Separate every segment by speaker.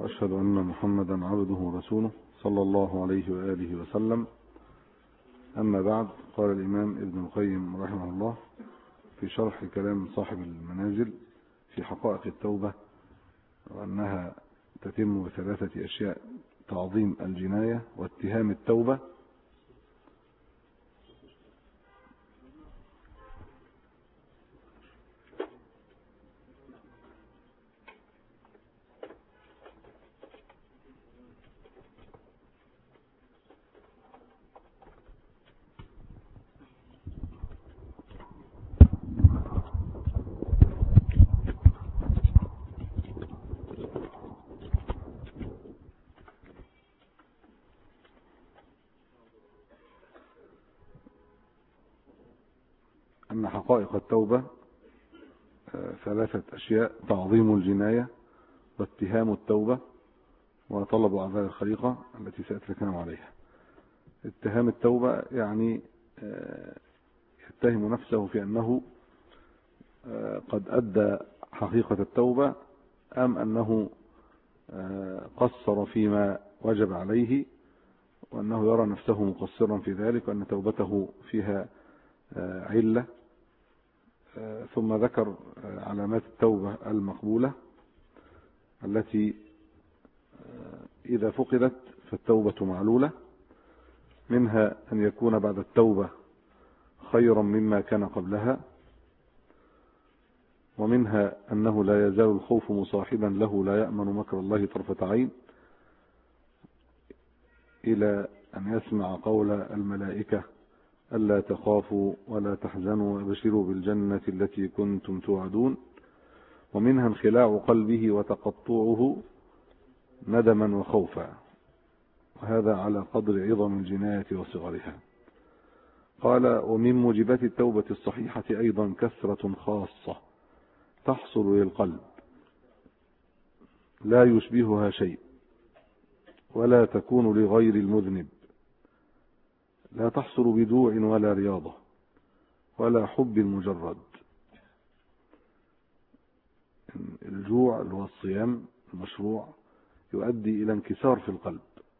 Speaker 1: وأشهد أن محمدا عبده ورسوله صلى الله عليه وآله وسلم. أما بعد، قال الإمام ابن القيم رحمه الله في شرح كلام صاحب المنازل في حقائق التوبة، وأنها تتم بثلاثة أشياء: تعظيم الجناية واتهام التوبة أن حقائق التوبة ثلاثة أشياء: تعظيم الجناية واتهام التوبة وطلب أعذار الخليقة التي سأتكلم عليها. اتهام التوبة يعني يتهم نفسه في أنه قد أدى حقيقة التوبة، أم أنه قصر فيما وجب عليه، وأنه يرى نفسه مقصرا في ذلك، وأن توبته فيها علة. ثم ذكر علامات التوبة المقبولة التي إذا فقدت فالتوبة معلولة، منها أن يكون بعد التوبة خيرا مما كان قبلها، ومنها أنه لا يزال الخوف مصاحبا له، لا يأمن مكر الله طرفة عين، إلى أن يسمع قول الملائكة: ألا تخافوا ولا تحزنوا وابشروا بالجنة التي كنتم توعدون. ومنها انخلاع قلبه وتقطعه ندما وخوفا، وهذا على قدر عظم الجناية وصغرها. قال: ومن موجبات التوبة الصحيحة أيضا كثرة خاصة تحصل للقلب لا يشبهها شيء، ولا تكون لغير المذنب، لا تحصل بدوع ولا رياضة ولا حب مجرد. الجوع اللي هو الصيام المشروع يؤدي إلى انكسار في القلب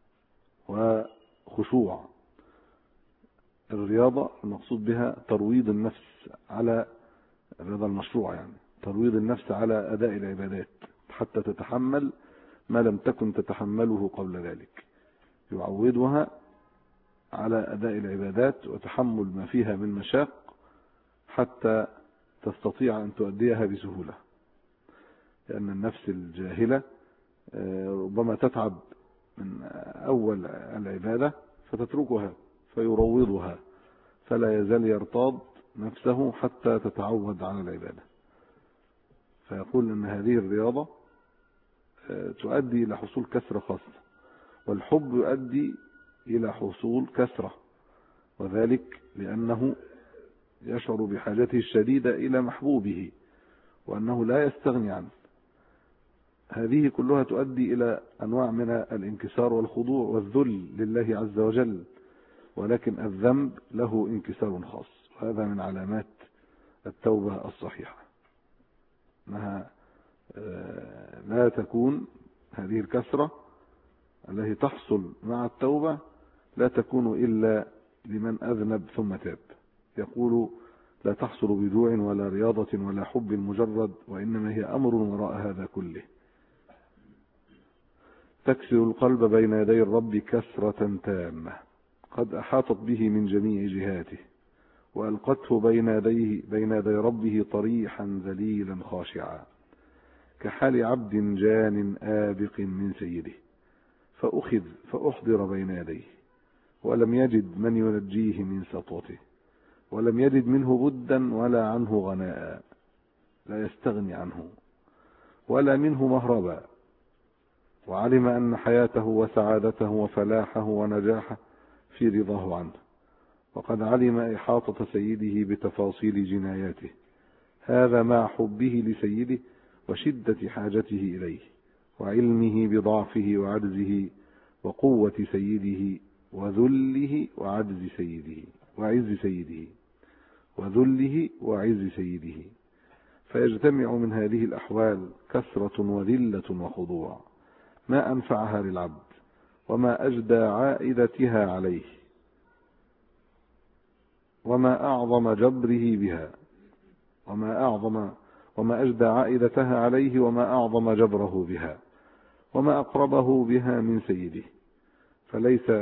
Speaker 1: وخشوع. الرياضة المقصود بها ترويض النفس على الرياضة المشروع، يعني ترويض النفس على أداء العبادات حتى تتحمل ما لم تكن تتحمله قبل ذلك، يعودها على أداء العبادات وتحمل ما فيها من مشاق حتى تستطيع أن تؤديها بسهولة، لأن النفس الجاهلة ربما تتعب من أول العبادة فتتركها فيروضها، فلا يزال يرتاض نفسه حتى تتعود على العبادة. فيقول أن هذه الرياضة تؤدي إلى حصول كثرة خاصة، والحب يؤدي إلى حصول كثرة، وذلك لأنه يشعر بحاجته الشديدة إلى محبوبه وأنه لا يستغني عنه. هذه كلها تؤدي إلى أنواع من الانكسار والخضوع والذل لله عز وجل، ولكن الذنب له انكسار خاص، وهذا من علامات التوبة الصحيحة، أنها لا تكون هذه الكثرة التي تحصل مع التوبة لا تكون إلا لمن أذنب ثم تاب. يقول: لا تحصل بدوع ولا رياضة ولا حب مجرد، وإنما هي أمر وراء هذا كله. تكسر القلب بين يدي الرب كسرة تامة قد أحاطت به من جميع جهاته، وألقته بين يدي ربه طريحا ذليلا خاشعا، كحال عبد جان آبق من سيده، فأحضر بين يديه، ولم يجد من ينجيه من سطوته، ولم يجد منه بدا ولا عنه غناء، لا يستغني عنه ولا منه مهربا. وعلم أن حياته وسعادته وفلاحه ونجاحه في رضاه عنه، وقد علم إحاطة سيده بتفاصيل جناياته، هذا مع حبه لسيده وشدة حاجته إليه، وعلمه بضعفه وعجزه وقوة سيده وذله وعجز سيده وعز سيده وذله وعز سيده، فيجتمع من هذه الأحوال كثرة وذلة وخضوع، ما أنفعها للعبد وما أجدى عائدتها عليه وما أعظم جبره بها وما أجدى عائدتها عليه وما أعظم جبره بها وما أقربه بها من سيده، فليس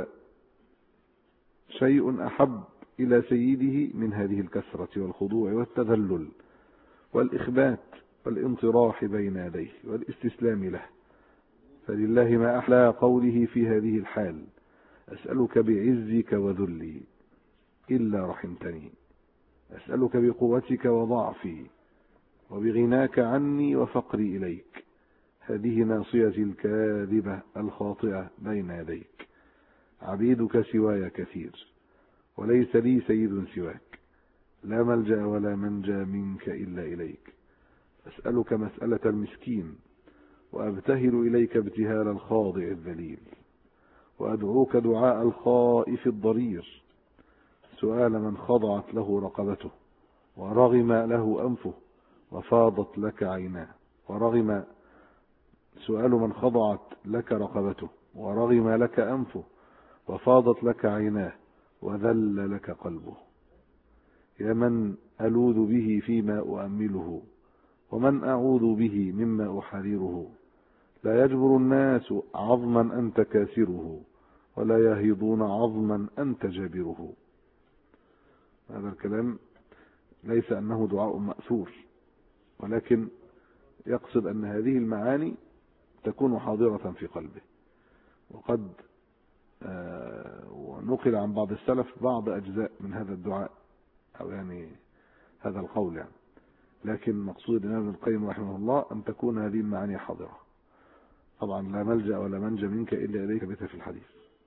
Speaker 1: شيء أحب إلى سيده من هذه الكسرة والخضوع والتذلل والإخبات والانطراح بين يديه والاستسلام له. فلله ما أحلى قوله في هذه الحال: أسألك بعزك وذلي إلا رحمتني، أسألك بقوتك وضعفي وبغناك عني وفقري إليك. هذه ناصيتي الكاذبة الخاطئة بين يديك، عبيدك سواي كثير وليس لي سيد سواك، لا ملجأ ولا منجى منك إلا إليك. أسألك مسألة المسكين وأبتهل إليك ابتهال الخاضع الذليل، وأدعوك دعاء الخائف الضرير، سؤال من خضعت له رقبته ورغم له أنفه وفاضت لك عيناه، سؤال من خضعت لك رقبته ورغم لك أنفه وفاضت لك عيناه وذل لك قلبه. يا من ألوذ به فيما أؤمله ومن أعوذ به مما أحرره، لا يجبر الناس عظما أنت كاسره ولا يهيضون عظما أنت جابره. هذا الكلام ليس أنه دعاء مأثور، ولكن يقصد أن هذه المعاني تكون حاضرة في قلبه. وقد ونقل عن بعض السلف بعض أجزاء من هذا الدعاء أو يعني هذا القول يعني، لكن مقصود الإمام ابن القيم رحمه الله أن تكون هذه المعاني حاضرة. طبعا لا ملجأ ولا منجى منك إلا إليك بيت في الحديث.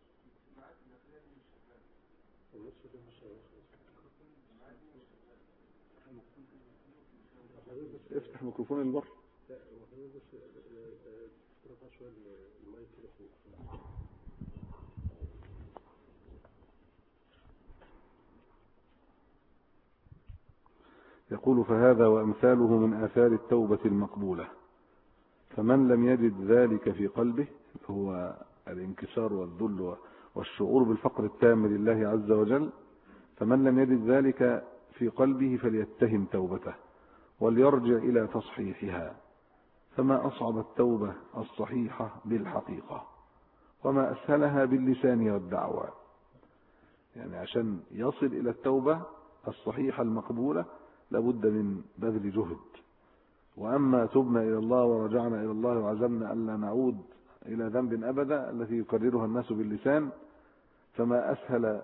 Speaker 1: افتح ميكروفون البر. يقول: فهذا وأمثاله من آثار التوبة المقبولة، فمن لم يجد ذلك في قلبه، هو الانكسار والذل والشعور بالفقر التام لله عز وجل، فمن لم يجد ذلك في قلبه فليتهم توبته وليرجع إلى تصحيحها، فما أصعب التوبة الصحيحة بالحقيقة وما أسهلها باللسان والدعوة. يعني عشان يصل إلى التوبة الصحيحة المقبولة لابد من بذل جهد. وأما تبنا إلى الله ورجعنا إلى الله وعزمنا ألا نعود إلى ذنب أبدا التي يكررها الناس باللسان، فما أسهل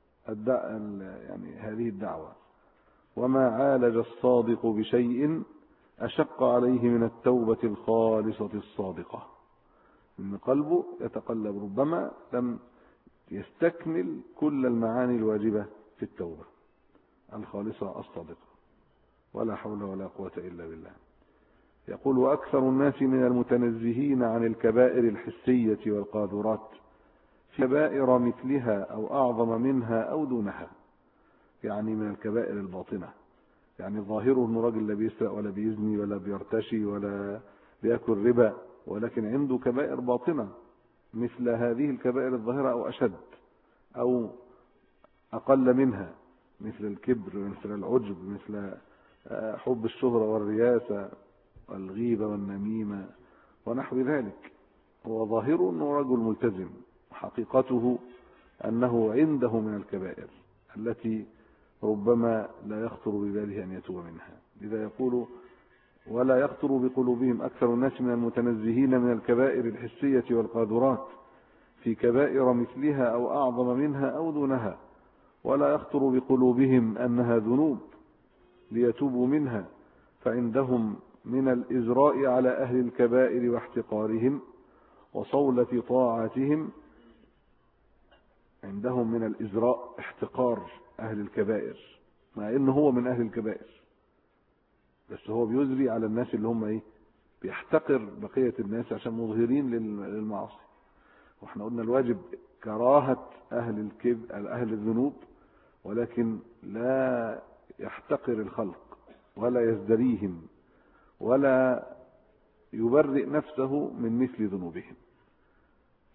Speaker 1: يعني هذه الدعوة. وما عالج الصادق بشيء أشق عليه من التوبة الخالصة الصادقة، إن قلبه يتقلب ربما لم يستكمل كل المعاني الواجبة في التوبة الخالصة الصادقة. ولا حول ولا قوة إلا بالله. يقول: وأكثر الناس من المتنزهين عن الكبائر الحسية والقاذورات في كبائر مثلها أو أعظم منها أو دونها، يعني من الكبائر الباطنة، يعني ظاهره انه راجل لا بيسرق ولا بيزني ولا بيرتشي ولا بيأكل ربا، ولكن عنده كبائر باطنة مثل هذه الكبائر الظاهرة أو أشد أو أقل منها، مثل الكبر، مثل العجب، مثل حب الشهرة والرياسة والغيبة والنميمة ونحو ذلك. هو ظاهره أنه رجل ملتزم، حقيقته أنه عنده من الكبائر التي ربما لا يخطر بباله أن يتوب منها. لذا يقول: ولا يخطر بقلوبهم أكثر الناس من المتنزهين من الكبائر الحسية والقاذورات في كبائر مثلها أو أعظم منها أو دونها، ولا يخطر بقلوبهم أنها ذنوب ليتوبوا منها، فعندهم من الإزراء على أهل الكبائر واحتقارهم وصولة طاعاتهم، عندهم من الإزراء احتقار أهل الكبائر، مع إنه هو من أهل الكبائر، بس هو بيزري على الناس اللي هم بيحتقر بقية الناس عشان مظهرين للمعاصي. واحنا قلنا الواجب كراهة أهل الذنوب، ولكن لا يحتقر الخلق ولا يزدريهم ولا يبرئ نفسه من مثل ذنوبهم.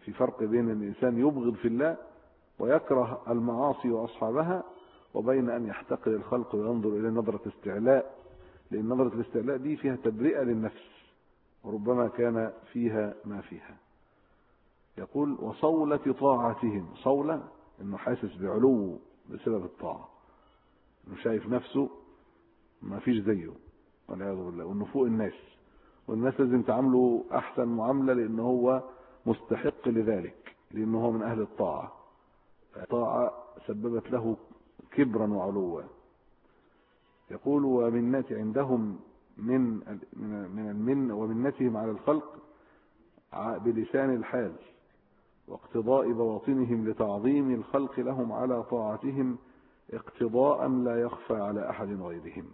Speaker 1: في فرق بين أن الإنسان يبغض في الله ويكره المعاصي وأصحابها، وبين أن يحتقر الخلق وينظر إلى نظرة استعلاء، لأن نظرة الاستعلاء دي فيها تبرئة للنفس وربما كان فيها ما فيها. يقول وصولة طاعتهم، صولة إنه حاسس بعلو بسبب الطاعة، إنه شايف نفسه ما فيش زيه والعياذ بالله، وإنه فوق الناس، والناس لازم تعامله أحسن معاملة لأنه هو مستحق لذلك، لأنه هو من أهل الطاعة. الطاعة سببت له كبرا وعلوا. يقول ومنة عندهم من المن ومنتهم على الخلق بلسان الحال واقتضاء بواطنهم لتعظيم الخلق لهم على طاعتهم اقتضاء لا يخفى على أحد غيرهم.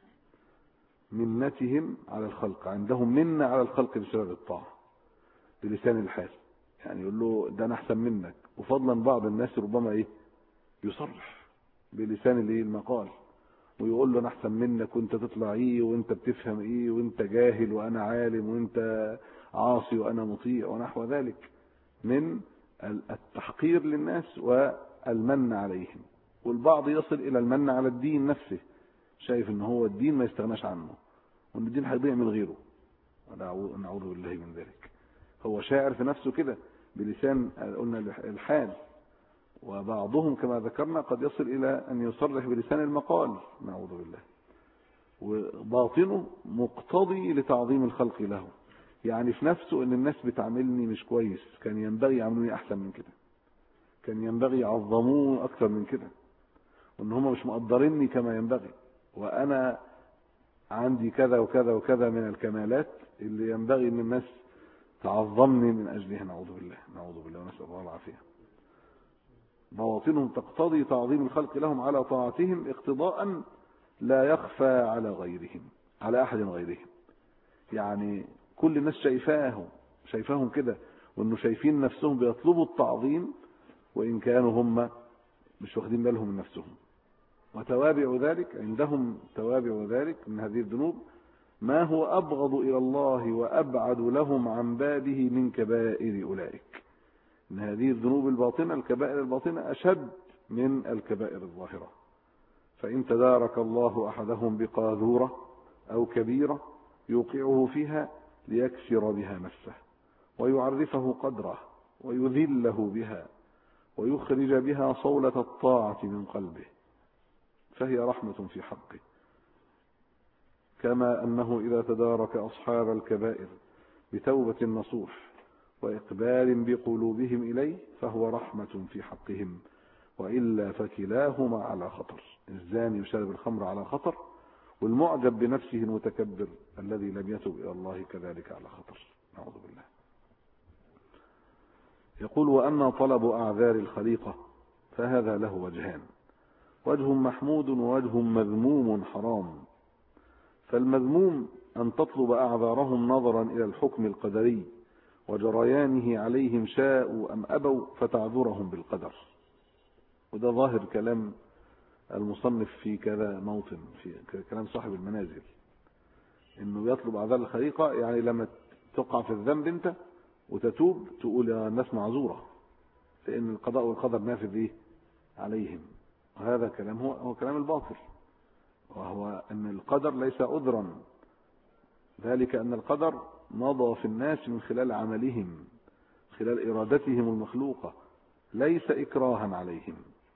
Speaker 1: منتهم على الخلق، عندهم منة على الخلق بسبب الطاعة بلسان الحال، يعني يقول له ده أنا أحسن منك، وفضلا بعض الناس ربما يصرح بلسان المقال ويقول له أنا أحسن منك، وأنت تطلع وأنت بتفهم وأنت جاهل وأنا عالم، وأنت عاصي وأنا مطيع ونحو ذلك من التحقير للناس والمن عليهم. والبعض يصل إلى المن على الدين نفسه، شايف ان هو الدين ما يستغناش عنه، وان الدين هيضيع من غيره، نعوذ بالله من ذلك. هو شاعر في نفسه كده بلسان قلنا الحال، وبعضهم كما ذكرنا قد يصل إلى أن يصرح بلسان المقال، نعوذ بالله، وباطنه مقتضي لتعظيم الخلق له، يعني في نفسه ان الناس بتعاملني مش كويس، كان ينبغي يعاملوني احسن من كده، كان ينبغي يعظموه اكثر من كده، وان هم مش مقدريني كما ينبغي، وانا عندي كذا وكذا وكذا من الكمالات اللي ينبغي ان الناس تعظمني من اجلها، نعوذ بالله نعوذ بالله ونسأل الله العافية. بواطنهم تقتضي تعظيم الخلق لهم على طاعتهم اقتضاء لا يخفى على غيرهم، على احد غيرهم، يعني كل الناس شايفاهم كده، وانه شايفين نفسهم بيطلبوا التعظيم وان كانوا هم مش واخدين بالهم من نفسهم. وتوابع ذلك عندهم، توابع ذلك من هذه الذنوب ما هو أبغض إلى الله وأبعد لهم عن بابه من كبائر أولئك. إن هذه الذنوب الباطنة، الكبائر الباطنة أشد من الكبائر الظاهرة. فإن تدارك الله أحدهم بقاذورة أو كبيرة يوقعه فيها ليكسر بها نفسه ويعرفه قدره ويذله بها ويخرج بها صولة الطاعة من قلبه، فهي رحمة في حقه، كما أنه إذا تدارك أصحاب الكبائر بتوبة نصوح وإقبال بقلوبهم إليه فهو رحمة في حقهم، وإلا فكلاهما على خطر. الزاني يشرب الخمر على خطر، والمعجب بنفسه المتكبر الذي لم يتب إلى الله كذلك على خطر، نعوذ بالله. يقول وأما طلب أعذار الخليقة فهذا له وجهان، وجه محمود ووجه مذموم حرام. فالمذموم أن تطلب أعذارهم نظرا إلى الحكم القدري وجريانه عليهم شاءوا أم أبوا فتعذرهم بالقدر. وده ظاهر كلام المصنف في كذا موطن، في كلام صاحب المنازل، إنه يطلب أعذار الخليقة، يعني لما تقع في الذنب أنت وتتوب تقول يا الناس معذورة، لأن القضاء والقدر نافذ عليهم. وهذا كلام هو كلام الباطل، وهو أن القدر ليس عذرا، ذلك أن القدر مضى في الناس من خلال عملهم، خلال إرادتهم المخلوقة، ليس إكراها عليهم.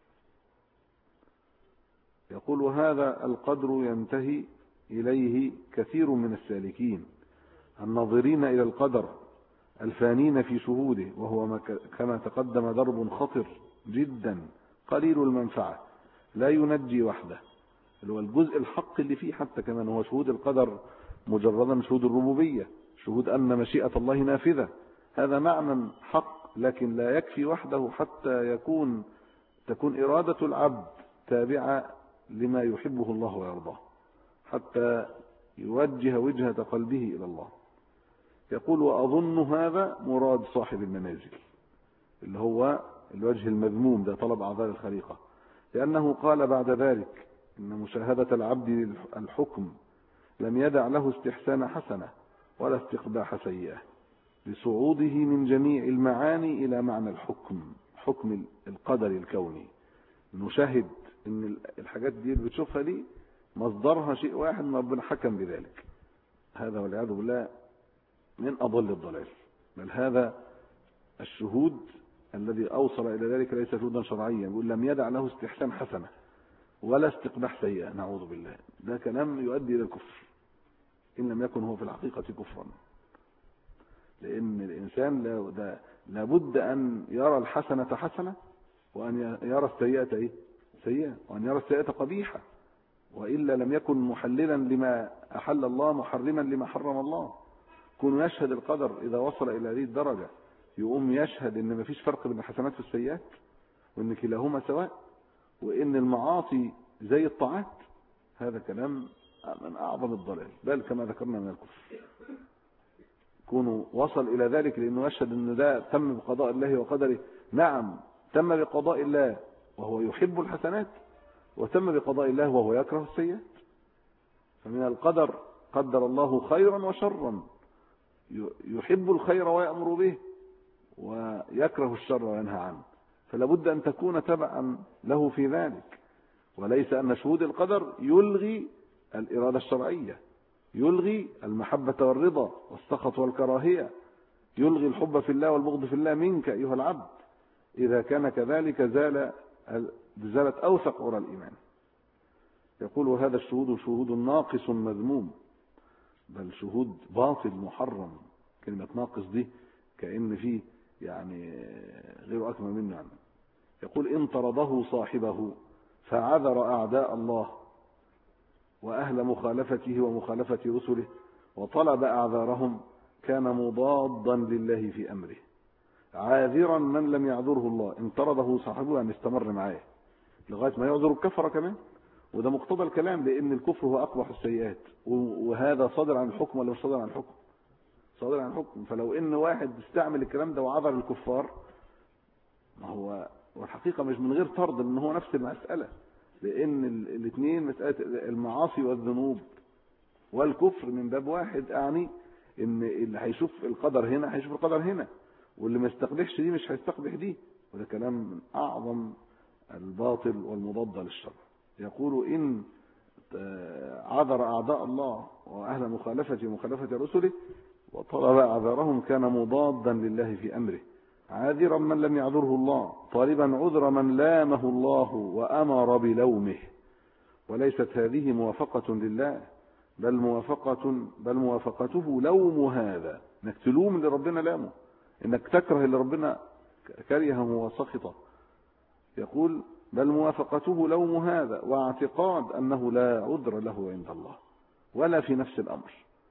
Speaker 1: يقول وهذا القدر ينتهي إليه كثير من السالكين الناظرين إلى القدر الفانين في شهوده، وهو كما تقدم درب خطر جدا قليل المنفعة لا ينجي وحده، اللي هو الجزء الحق اللي فيه حتى كمان هو شهود القدر مجردا من شهود الربوبية، شهود أن مشيئة الله نافذة، هذا معنى حق، لكن لا يكفي وحده حتى تكون إرادة العبد تابعة لما يحبه الله ويرضاه، حتى يوجه وجهة قلبه إلى الله. يقول وأظن هذا مراد صاحب المنازل، اللي هو الوجه المذموم ده، طلب أعذار الخليقة، لأنه قال بعد ذلك إن مشاهدة العبد الحكم لم يدع له استحسان حسنة ولا استقباح سيئة. لصعوده من جميع المعاني إلى معنى الحكم، حكم القدر الكوني. نشاهد ان الحاجات دي اللي بتشوفها دي مصدرها شيء واحد من ربنا حكم بذلك. هذا والعياذ بالله من أضل الضلال. بل هذا الشهود الذي أوصل إلى ذلك ليس شهودا شرعيا، يقول لم يدع له استحسان حسنة ولا استقباح سيئة، نعوذ بالله. ده كلام يؤدي إلى الكفر إن لم يكن هو في الحقيقة كفرا. لأن الإنسان لابد أن يرى الحسنة حسنة، وأن يرى السيئة سيئة، وأن يرى السيئة قبيحة، وإلا لم يكن محللا لما أحل الله محرما لما حرم الله. كون يشهد القدر إذا وصل إلى هذه الدرجة، يقوم يشهد إن مفيش فرق بين الحسنات والسيئات، وإن كلاهما سواء، وإن المعاصي زي الطاعات. هذا كلام من أعظم الضلال، بل كما ذكرنا من الكفر. كونه وصل إلى ذلك لأنه يشهد أن ده تم بقضاء الله وقدره. نعم، تم بقضاء الله وهو يحب الحسنات، وتم بقضاء الله وهو يكره السيئات. فمن القدر قدر الله خيرا وشرا، يحب الخير ويأمر به، ويكره الشر وينهى عنه. فلا بد أن تكون تبعا له في ذلك، وليس أن شهود القدر يلغي الإرادة الشرعية، يلغي المحبة والرضا والسخط والكراهية، يلغي الحب في الله والبغض في الله منك أيها العبد. إذا كان كذلك زالت أوثق عرى الإيمان. يقول هذا الشهود شهود ناقص مذموم، بل شهود باطل محرم. كلمة ناقص دي كأن فيه يعني غير أكمل منه يعني. يقول إن طرده صاحبه فعذر أعداء الله وأهل مخالفته ومخالفة رسله وطلب أعذارهم كان مضادا لله في أمره، عاذرا من لم يعذره الله. إن طرده صاحبه يعني استمر معاه لغاية ما يعذر الكفر كمان، وده مقتضى الكلام، لأن الكفر هو أقبح السيئات. وهذا صادر عن الحكم ولا مش صادر عن الحكم؟ صادر عن الحكم. فلو إن واحد استعمل الكلام ده وعذر الكفار، ما هو والحقيقة مش من غير طرد، إن هو نفس المسألة، لأن الاثنين مسألة المعاصي والذنوب والكفر من باب واحد. أعني إن اللي هيشوف القدر هنا هيشوف القدر هنا، واللي ما يستقبحش دي مش هيستقبح دي. وده كلام من أعظم الباطل والمضاد للشر. يقول إن عذر أعداء الله وأهل مخالفة ومخالفة رسله وطلب أعذارهم كان مضادا لله في أمره، عاذرا من لم يعذره الله، طالبا عذر من لامه الله وأمر بلومه. وليست هذه موافقة لله، بل موافقته لوم هذا، انك تلوم اللي ربنا لامه، انك تكره اللي ربنا كرهه وسخطه. يقول بل موافقته لوم هذا، واعتقاد أنه لا عذر له عند الله ولا في نفس الأمر.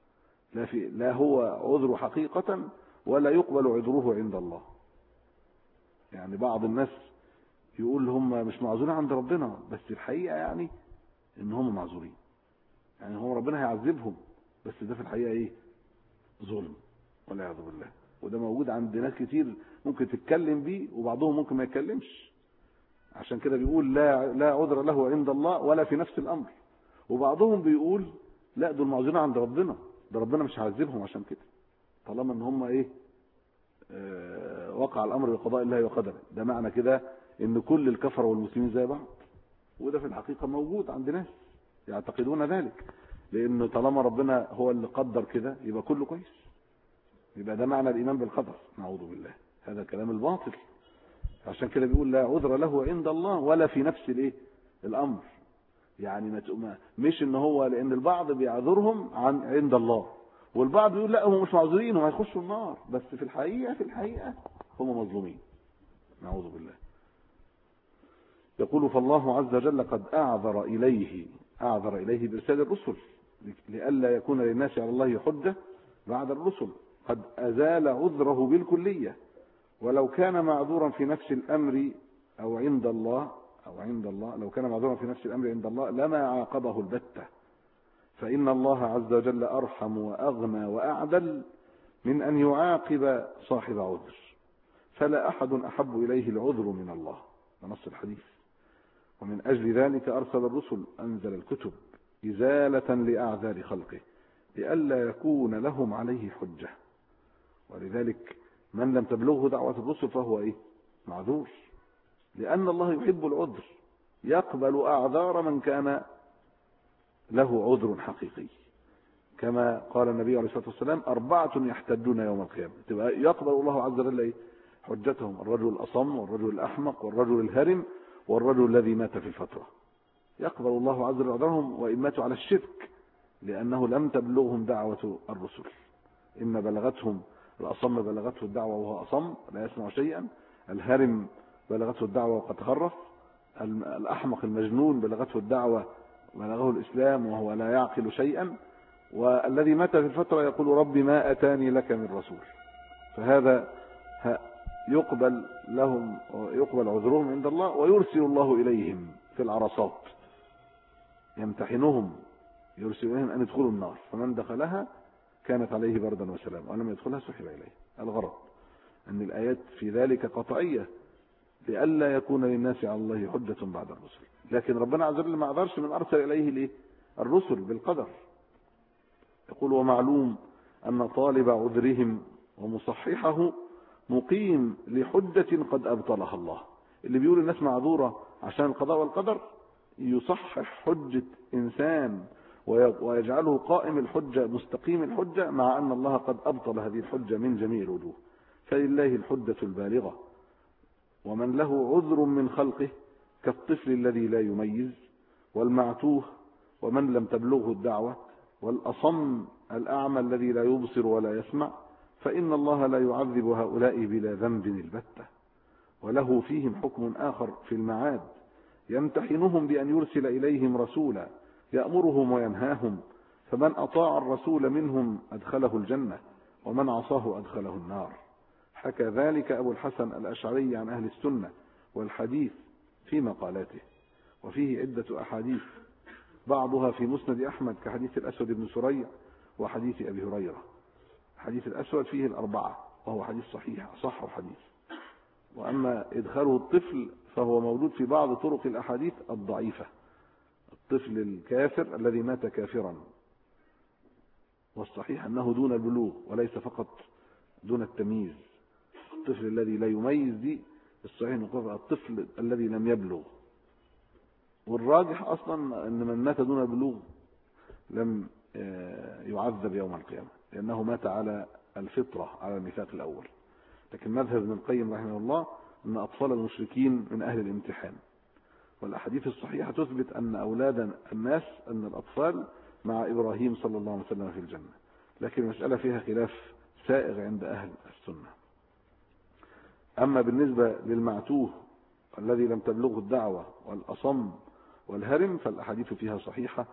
Speaker 1: لا هو عذر حقيقة ولا يقبل عذره عند الله. يعني بعض الناس يقول هم مش معذورين عند ربنا، بس الحقيقة يعني ان هم معذورين، يعني هو ربنا هيعذبهم، بس ده في الحقيقة ظلم والعياذ بالله. وده موجود عند ناس كتير، ممكن تتكلم بيه وبعضهم ممكن ما يتكلمش. عشان كده بيقول لا عذر له عند الله ولا في نفس الأمر. وبعضهم بيقول لا دول معذورين عند ربنا، ده ربنا مش هيعذبهم عشان كده، طالما ان هم وقع الأمر بقضاء الله وقدره. ده معنى كده ان كل الكفر والمسلمين زي بعض. وده في الحقيقة موجود عند ناس يعتقدون ذلك، لأنه طالما ربنا هو اللي قدر كده يبقى كله كويس، يبقى ده معنى الإيمان بالقدر. نعوذ بالله، هذا كلام الباطل. عشان كده بيقول لا عذر له عند الله ولا في نفس الأمر. يعني مش ان هو، لأن البعض بيعذرهم عند الله، والبعض يقول لا هم مش معذورين، هم هيخشوا النار، بس في الحقيقة هم مظلومين. نعوذ بالله. يقول فالله عز وجل قد أعذر إليه بإرسال الرسل لئلا يكون للناس على الله حجة بعد الرسل. قد أزال عذره بالكلية، ولو كان معذورا في نفس الأمر أو عند الله لو كان معذورا في نفس الأمر عند الله لما عاقبه البتة، فإن الله عز وجل أرحم وأغنى وأعدل من أن يعاقب صاحب عذر، فلا أحد أحب إليه العذر من الله. نص الحديث. ومن أجل ذلك أرسل الرسل، أنزل الكتب إزالة لأعذار خلقه لئلا يكون لهم عليه حجة، ولذلك من لم تبلغه دعوة الرسل فهو معذور، لأن الله يحب العذر، يقبل أعذار من كان له عذر حقيقي، كما قال النبي عليه الصلاة والسلام 4 يحتجون يوم القيامة، تبقى يقبل الله عز وجل حجتهم: الرجل الأصم، والرجل الأحمق، والرجل الهرم، والرجل الذي مات في الفترة. يقبل الله عز وجل عذرهم وإن ماتوا على الشرك، لأنه لم تبلغهم دعوة الرسل. إما بلغتهم الأصم بلغته الدعوة وهو أصم لا يسمع شيئا، الهرم بلغته الدعوة وقد خرف، الأحمق المجنون بلغته الدعوة بلغه الإسلام وهو لا يعقل شيئا، والذي مات في الفترة يقول ربي ما أتاني لك من رسول. فهذا يقبل لهم ويقبل عذرهم عند الله، ويرسل الله إليهم في العرصات يمتحنهم، يرسل إليهم أن يدخلوا النار، فمن دخلها كانت عليه بردا وسلام، ولم يدخلها سحب إليه. الغرض أن الآيات في ذلك قطعية لئلا يكون للناس على الله حجة بعد الرسل. لكن ربنا عز وجل ما أعذرش من أرسل إليه الرسل بالقدر. يقول ومعلوم أن طالب عذرهم ومصححه مقيم لحجة قد أبطلها الله. اللي بيقول الناس معذورة عشان القضاء والقدر يصحح حجة إنسان ويجعله قائم الحجة مستقيم الحجة، مع أن الله قد أبطل هذه الحجة من جميع الوجوه. فلله الحجة البالغة. ومن له عذر من خلقه كالطفل الذي لا يميز، والمعتوه، ومن لم تبلغه الدعوة، والأصم الأعمى الذي لا يبصر ولا يسمع، فإن الله لا يعذب هؤلاء بلا ذنب البتة، وله فيهم حكم آخر في المعاد يمتحنهم بأن يرسل إليهم رسولا يأمرهم وينهاهم، فمن أطاع الرسول منهم أدخله الجنة، ومن عصاه أدخله النار. حكى ذلك أبو الحسن الأشعري عن أهل السنة والحديث في مقالاته، وفيه عدة أحاديث، بعضها في مسند أحمد كحديث الأسود بن سريع وحديث أبي هريرة. حديث الأسود فيه 4 وهو حديث صحيح صح حديث. وأما إدخاله الطفل فهو موجود في بعض طرق الأحاديث الضعيفة، الطفل الكافر الذي مات كافرا، والصحيح أنه دون البلوغ وليس فقط دون التمييز. الطفل الذي لا يميز دي الصحيح نقول الطفل الذي لم يبلغ، والراجح أصلا أن من مات دون البلوغ لم يعذب يوم القيامة، لأنه مات على الفطرة على الميثاق الأول. لكن مذهب ابن القيم رحمه الله أن أطفال المشركين من أهل الامتحان، والأحاديث الصحيحة تثبت أن أولاد الناس أن الأطفال مع إبراهيم صلى الله عليه وسلم في الجنة. لكن المسألة فيها خلاف سائغ عند أهل السنة. أما بالنسبة للمعتوه الذي لم تبلغه الدعوة والأصم والهرم فالأحاديث فيها صحيحة،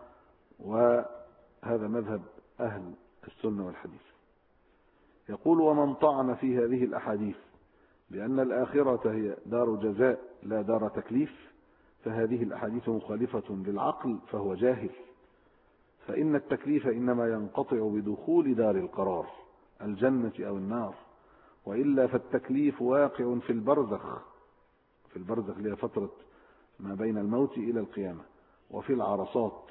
Speaker 1: وهذا مذهب أهل السنة والحديث. يقول ومن طعن في هذه الأحاديث بأن الآخرة هي دار جزاء لا دار تكليف، فهذه الأحاديث مخالفة للعقل فهو جاهل، فإن التكليف إنما ينقطع بدخول دار القرار الجنة أو النار، وإلا فالتكليف واقع في البرزخ اللي هي فترة ما بين الموت إلى القيامة، وفي العرصات،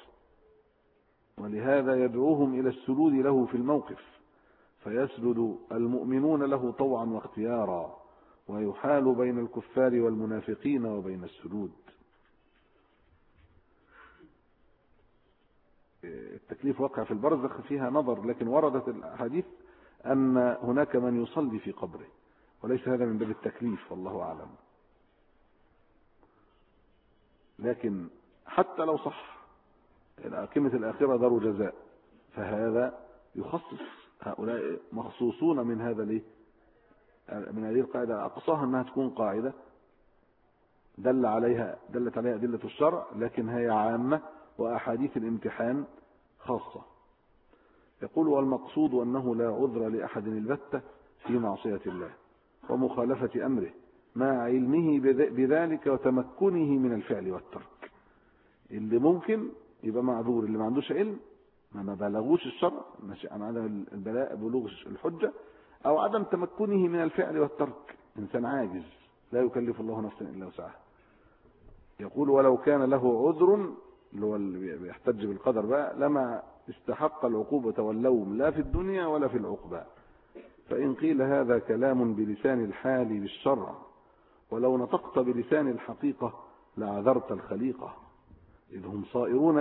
Speaker 1: ولهذا يدعوهم إلى السجود له في الموقف، فيسجد المؤمنون له طوعا واختيارا، ويحال بين الكفار والمنافقين وبين السجود. التكليف واقع في البرزخ فيها نظر، لكن وردت الحديث أن هناك من يصلي في قبره، وليس هذا من باب التكليف والله أعلم. لكن حتى لو صح قيمة الآخرة دار جزاء، فهذا يخصص هؤلاء مخصوصون من هذا من هذه القاعدة، أقصاها أنها تكون قاعدة دلت عليها أدلة الشرع، لكن هي عامة، وأحاديث الامتحان خاصة. يقول والمقصود أنه لا عذر لأحد البتة في معصية الله ومخالفة أمره مع علمه بذلك وتمكنه من الفعل والترك. اللي ممكن يبقى معذور اللي ما عندوش علم، ما بلغوش الشرع عن عدم بلوغ الحجة، أو عدم تمكنه من الفعل والترك، إنسان عاجز لا يكلف الله نفسا إلا وسعها. يقول ولو كان له عذر اللي هو اللي بيحتج بالقدر بقى لما استحق العقوبة واللوم لا في الدنيا ولا في العقبى، فإن قيل هذا كلام بلسان الحال بالشرع، ولو نطقت بلسان الحقيقة لعذرت الخليقة، إذ هم صائرون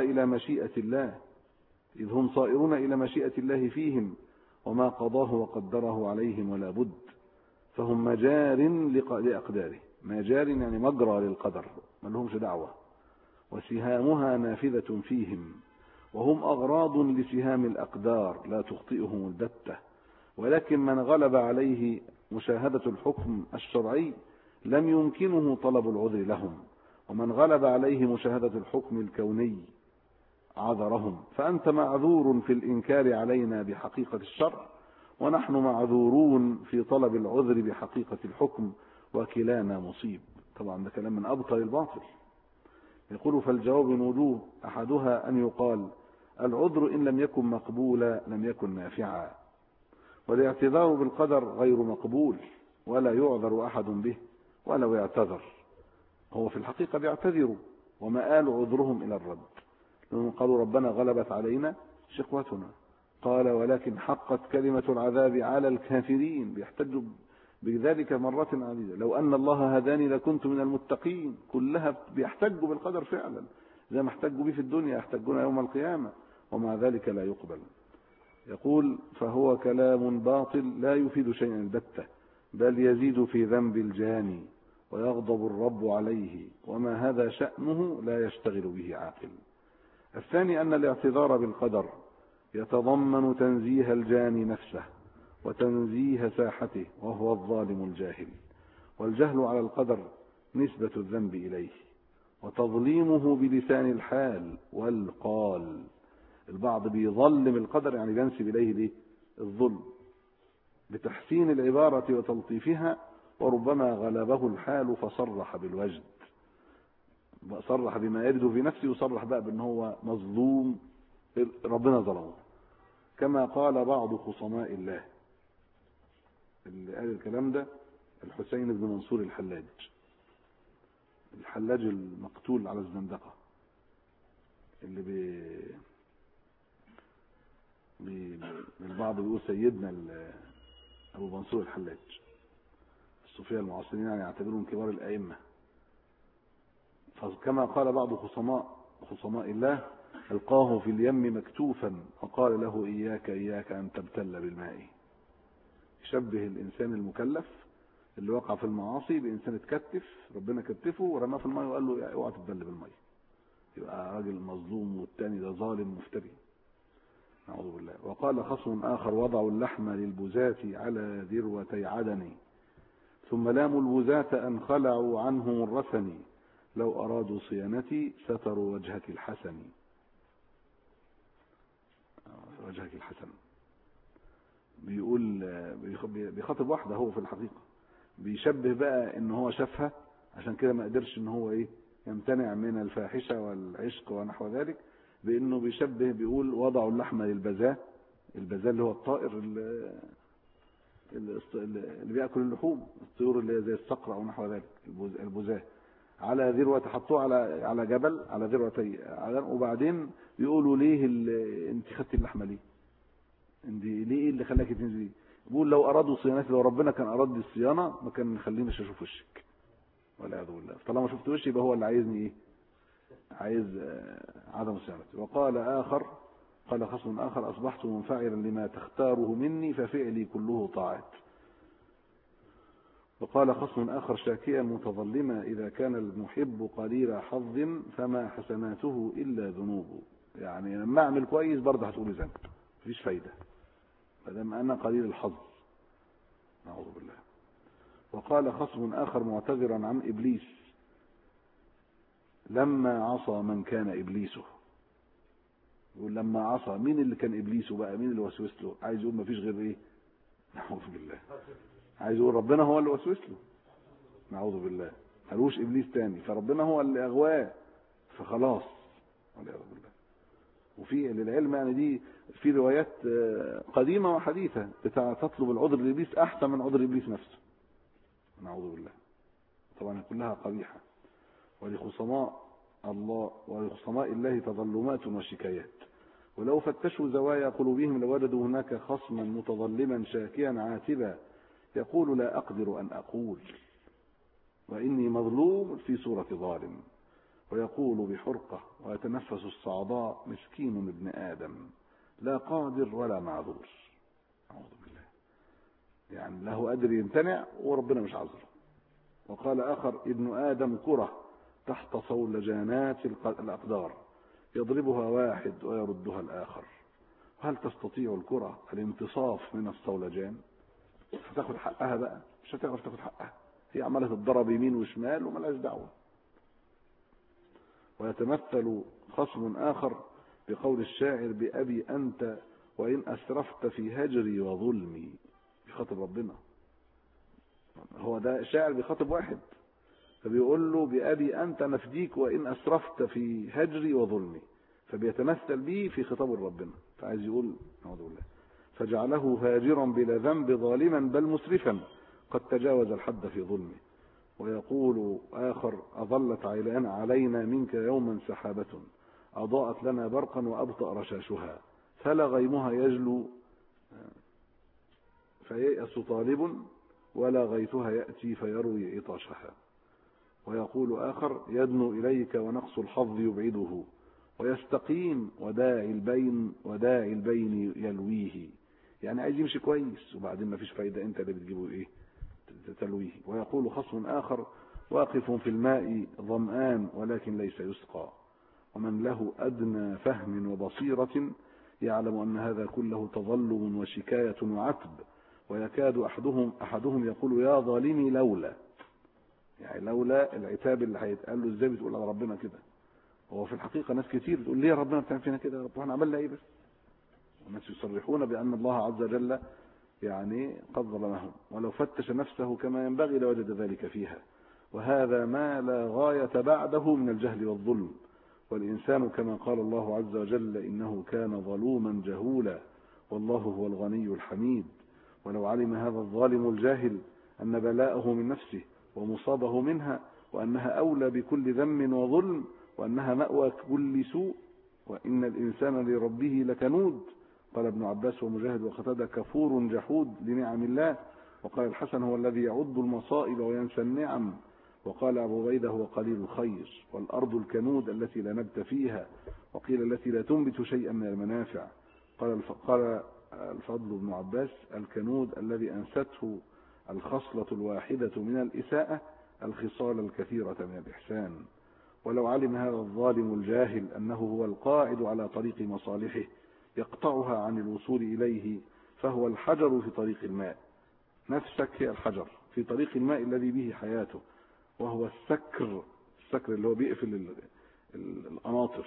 Speaker 1: إلى مشيئة الله فيهم، وما قضاه وقدره عليهم ولا بد، فهم مجار لأقداره. مجار يعني مجرى للقدر، ما لهمش دعوة، وسهامها نافذة فيهم، وهم أغراض لسهام الأقدار لا تخطئهم البتة. ولكن من غلب عليه مشاهدة الحكم الشرعي لم يمكنه طلب العذر لهم، ومن غلب عليه مشاهدة الحكم الكوني عذرهم. فأنت معذور في الإنكار علينا بحقيقة الشرع، ونحن معذورون في طلب العذر بحقيقة الحكم، وكلانا مصيب. طبعا ده كلام من أبطل الباطل. يقول فالجواب من وجوه، أحدها أن يقال العذر إن لم يكن مقبولا لم يكن نافعا، والاعتذار بالقدر غير مقبول ولا يعذر أحد به ولو اعتذر. هو في الحقيقة بيعتذروا ومآل عذرهم إلى الرد، لأنهم قالوا ربنا غلبت علينا شقوتنا. قال ولكن حقت كلمة العذاب على الكافرين، بيحتجوا بذلك مرات عديدة. لو أن الله هداني لكنت من المتقين، كلها بيحتجوا بالقدر فعلا زي ما احتجوا به في الدنيا يحتجون يوم القيامة، ومع ذلك لا يقبل. يقول فهو كلام باطل لا يفيد شيئا البتة، بل يزيد في ذنب الجاني ويغضب الرب عليه، وما هذا شأنه لا يشتغل به عاقل. الثاني أن الاعتذار بالقدر يتضمن تنزيه الجاني نفسه وتنزيه ساحته وهو الظالم الجاهل، والجهل على القدر نسبة الذنب إليه وتظليمه بلسان الحال والقال. البعض بيظلم القدر يعني بينسب إليه الظلم بتحسين العبارة وتلطيفها، وربما غلبه الحال فصرح بالوجد، صرح بما يجد في نفسه، وصرح بقى بأنه هو مظلوم ربنا ظلمه، كما قال بعض خصماء الله. اللي قال الكلام ده الحسين بن منصور الحلاج المقتول على الزندقة، اللي البعض بيقول سيدنا أبو منصور الحلاج. الصوفية المعاصرين يعني يعتبرون كبار الأئمة. فكما قال بعض خصماء الله ألقاه في اليم مكتوفا وقال له إياك أن تبتل بالماء. يشبه الإنسان المكلف اللي وقع في المعاصي بإنسان اتكتف، ربنا كتفه ورماه في الماء وقال له اوعى تبتل بالماء، يبقى راجل مظلوم، والتاني ده ظالم مفتري، نعوذ بالله. وقال خصم آخر وضعوا اللحم للبزاة على ذروتي عدن، ثم لاموا البزاة أن خلعوا عنهم الرثن، لو أرادوا صيانتي ستروا وجهك الحسن. بيقول بيخاطب واحدة، هو في الحقيقة بيشبه بقى ان هو شافها عشان كده ما قدرش ان هو يمتنع من الفاحشة والعشق ونحو ذلك، بانه بيشبه بيقول وضعوا اللحم للبزاة. البزاة اللي هو الطائر اللي بيأكل اللحوم، الطيور اللي زي الصقر او نحو ذلك، البزاة على ذروة، حطوه على جبل على ذروتي، وبعدين بيقولوا ليه انت خدت اللحمة ليه؟ انت ليه اللي خلاك تنزلي؟ بيقول لو ارادوا صيانتي، لو ربنا كان اراد الصيانة ما كان يخليني مش اشوف وشك، والعياذ بالله. طالما شفت وشي يبقى هو اللي عايزني عايز عدم صيانتي. قال خصم آخر أصبحت منفعلا لما تختاره مني ففعلي كله طاعات. وقال خصم آخر شاكيا متظلما إذا كان المحب قليل حظ فما حسناته إلا ذنوبه، يعني لما أعمل كويس برضه هتقولي ذنب، مفيش فايدة ما دام أنا قليل الحظ، نعوذ بالله. وقال خصم آخر معتذرا عن إبليس لما عصى من كان إبليسه. يقول لما عصى، مين اللي كان إبليسه بقى؟ مين اللي وسوس له؟ عايز يقول مفيش غير نعوذ بالله، عايز يقول ربنا هو اللي وسوس له، نعوذ بالله، ملوش إبليس تاني، فربنا هو اللي أغواه فخلاص، والعياذ بالله. وفي للعلم يعني دي في روايات قديمة وحديثة بتاع تطلب العذر لإبليس أحسن من عذر إبليس نفسه، نعوذ بالله. طبعا كلها قبيحة. ولخصماء الله تظلمات وشكايات، ولو فتشوا زوايا قلوبهم لوجدوا هناك خصما متظلما شاكيا عاتبا يقول لا أقدر أن أقول وإني مظلوم في صورة ظالم، ويقول بحرقة ويتنفس الصعداء مسكين ابن آدم لا قادر ولا معذور. أعوذ بالله، يعني له أدر يمتنع وربنا مش عذره. وقال آخر ابن آدم كرة تحت صولجانات الأقدار يضربها واحد ويردها الآخر. هل تستطيع الكرة الانتصاف من الصولجان؟ هتاخد حقها بقى؟ مش هتعرف تاخد حقها، هي عمالة تتضرب يمين وشمال وملهاش دعوة. ويتمثل خصم آخر بقول الشاعر بأبي أنت وإن أسرفت في هجري وظلمي. بيخاطب ربنا، هو ده شاعر بيخاطب واحد فبيقول له بأبي أنت نفديك وإن أسرفت في هجري وظلمي، فبيتمثل به في خطاب ربنا، فعايز يقول نعوذ بالله فجعله هاجرا بلا ذنب ظالما بل مسرفا قد تجاوز الحد في ظلمه. ويقول آخر أظلت علينا منك يوما سحابة أضاءت لنا برقا وأبطأ رشاشها فلا غيمها يجلو فييأس طالب ولا غيثها يأتي فيروي عطاشها. ويقول آخر يدنو إليك ونقص الحظ يبعده ويستقيم وداعي البين يلويه، يعني عايز يمشي كويس وبعدين ما فيش فايدة، انت اللي بتجيبه ايه تلويه. ويقول خصم آخر واقف في الماء ظمآن ولكن ليس يسقى، ومن له أدنى فهم وبصيرة يعلم أن هذا كله تظلم وشكاية وعتب، ويكاد أحدهم يقول يا ظالمي لولا، يعني لولا العتاب اللي هيتقال له ازاي بتقول على ربنا كده. هو في الحقيقة ناس كتير بتقول ليه يا ربنا بتعمل فينا كده يا رب، احنا عملنا ايه بس؟ والناس يصرحون بأن الله عز وجل يعني قد ظلمهم، ولو فتش نفسه كما ينبغي لوجد ذلك فيها، وهذا ما لا غاية بعده من الجهل والظلم. والإنسان كما قال الله عز وجل إنه كان ظلوما جهولا والله هو الغني الحميد. ولو علم هذا الظالم الجاهل أن بلاءه من نفسه ومصابه منها وأنها أولى بكل ذم وظلم وأنها مأوى كل سوء وإن الإنسان لربه لكنود. قال ابن عباس ومجاهد وقتادة كفور جحود لنعم الله. وقال الحسن هو الذي يعد المصائب وينسى النعم. وقال أبو عبيدة هو قليل الخير. والأرض الكنود التي لا نبت فيها، وقيل التي لا تنبت شيئا من المنافع. قال الفضل بن عباس الكنود الذي أنسته الخصلة الواحدة من الإساءة الخصال الكثيرة من الإحسان. ولو علم هذا الظالم الجاهل أنه هو القاعد على طريق مصالحه يقطعها عن الوصول إليه فهو الحجر في طريق الماء. نفسك هي الحجر في طريق الماء الذي به حياته، وهو السكر اللي هو بيقفل القناطر،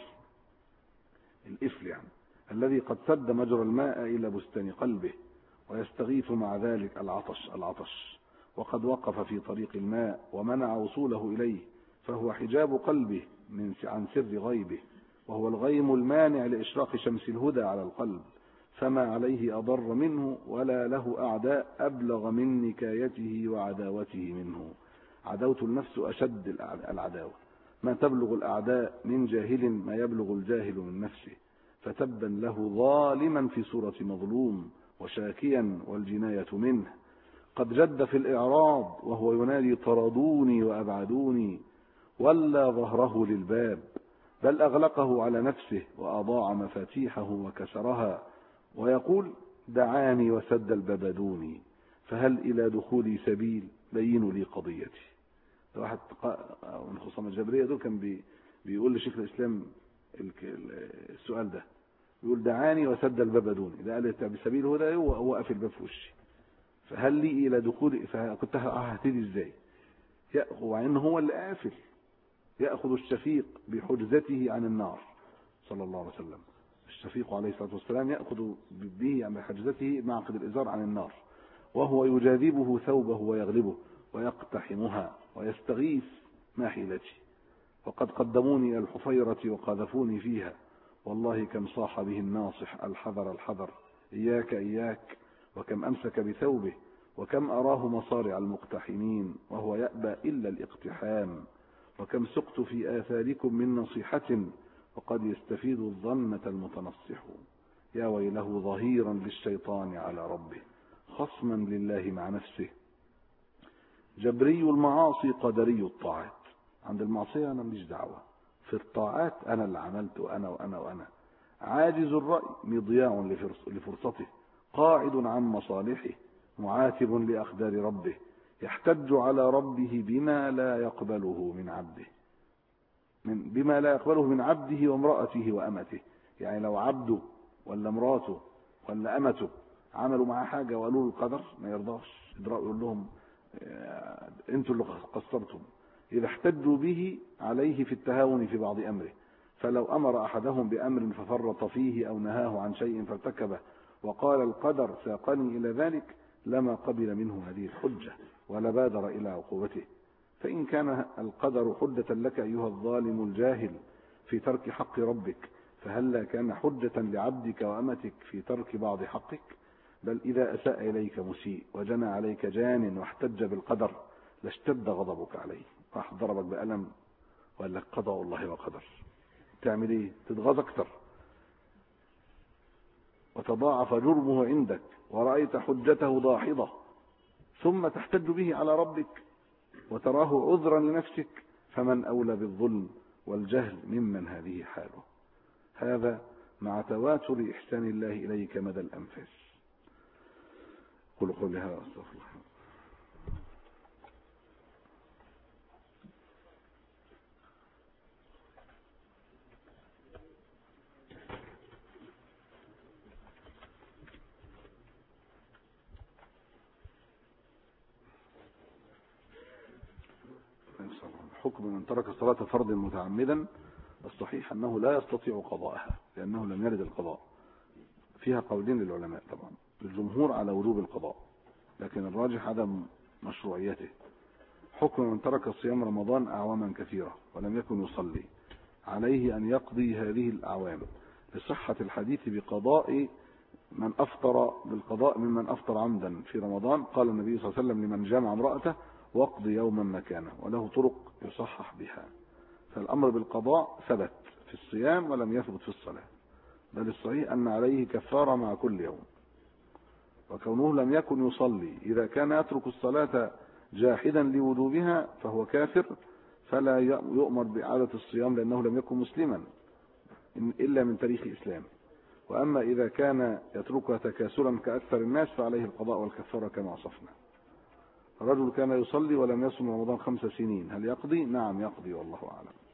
Speaker 1: القفل يعني، الذي قد سد مجرى الماء إلى بستان قلبه، ويستغيث مع ذلك العطش وقد وقف في طريق الماء ومنع وصوله إليه، فهو حجاب قلبه عن سر غيبه، وهو الغيم المانع لإشراق شمس الهدى على القلب، فما عليه أضر منه ولا له أعداء أبلغ من نكايته وعداوته منه. عداوة النفس أشد العداوة، ما تبلغ الأعداء من جاهل ما يبلغ الجاهل من نفسه، فتبا له ظالما في صورة مظلوم وشاكيا والجناية منه. قد جد في الإعراض وهو ينادي طردوني وأبعدوني، ولا ظهره للباب بل أغلقه على نفسه وأضاع مفاتيحه وكسرها، ويقول دعاني وسد الباب دوني فهل إلى دخولي سبيل بينوا لي قضيتي. واحد من خصام الجبرية دول كان بيقول لشيخ الإسلام السؤال ده، يقول دعاني وسد الباب دوني، ده قال بسبيل هدى وهو قافل الباب في وشي، فهل لي إلى دخولي، فكنت ههتدي ازاي؟ وإن هو اللي قافل، يأخذ الشفيق بحجزته عن النار صلى الله عليه وسلم. الشفيق عليه الصلاة والسلام يأخذ به عن حجزته معقد الإزار عن النار، وهو يجاذبه ثوبه ويغلبه ويقتحمها ويستغيث ما حيلتي. وقد قدموني إلى الحفيرة وقذفوني فيها، والله كم صاح به الناصح الحذر الحذر إياك إياك، وكم أمسك بثوبه، وكم أراه مصارع المقتحمين وهو يأبى إلا الاقتحام، وكم سقت في آثاركم من نصيحة وقد يستفيد الظنة المتنصح، يا ويله ظهيرا للشيطان على ربه، خصما لله مع نفسه. جبري المعاصي قدري الطاعات. عند المعصية أنا ماليش دعوة، في الطاعات أنا اللي عملت وأنا وأنا وأنا. عاجز الرأي مضياع لفرصته، قاعد عن مصالحه، معاتب لأقدار ربه، يحتج على ربه بما لا يقبله من عبده، بما لا يقبله من عبده وامرأته وأمته. يعني لو عبده ولا امراته ولا أمته عملوا معاه حاجة وقالوا له القدر ما يرضاش، يقول لهم انتوا اللي قصرتم. إذا احتجوا به عليه في التهاون في بعض أمره، فلو أمر أحدهم بأمر ففرط فيه أو نهاه عن شيء فارتكبه وقال القدر ساقني إلى ذلك، لما قبل منه هذه الحجة ولا بادر إلى عقوبته. فإن كان القدر حجة لك أيها الظالم الجاهل في ترك حق ربك، فهلا كان حجة لعبدك وأمتك في ترك بعض حقك؟ بل إذا أساء إليك مسيء وجنى عليك جان واحتج بالقدر لاشتد غضبك عليه، راح ضربك بألم وقال لك قضاء الله وقدر، تعمل ايه؟ تتغاظ اكتر وتضاعف جرمه عندك، ورأيت حجته داحضة، ثم تحتج به على ربك وتراه عذرا لنفسك، فمن أولى بالظلم والجهل ممن هذه حاله. هذا مع تواتر إحسان الله إليك مدى الأنفاس. قل قولي هذا أستغفر الله. حكم من ترك صلاة فرض متعمدا، الصحيح أنه لا يستطيع قضاءها لأنه لم يرد القضاء. فيها قولين للعلماء طبعا، الجمهور على وجوب القضاء لكن الراجح عدم مشروعيته. حكم من ترك صيام رمضان أعواما كثيرة ولم يكن يصلي، عليه أن يقضي هذه الأعوام لصحة الحديث بقضاء من أفطر بالقضاء ممن أفطر عمدا في رمضان. قال النبي صلى الله عليه وسلم لمن جامع امرأته واقضي يوما مكانه، وله طرق يصحح بها. فالأمر بالقضاء ثبت في الصيام ولم يثبت في الصلاة، بل الصحيح أن عليه كفارة مع كل يوم. وكونه لم يكن يصلي، إذا كان يترك الصلاة جاحدا لوجوبها فهو كافر، فلا يؤمر بإعادة الصيام لأنه لم يكن مسلما إلا من تاريخ إسلامه. وأما إذا كان يتركها تكاسلا كأكثر الناس فعليه القضاء والكفارة كما وصفنا. رجل كان يصلي ولم يصم رمضان 5 سنين، هل يقضي؟ نعم يقضي، والله أعلم.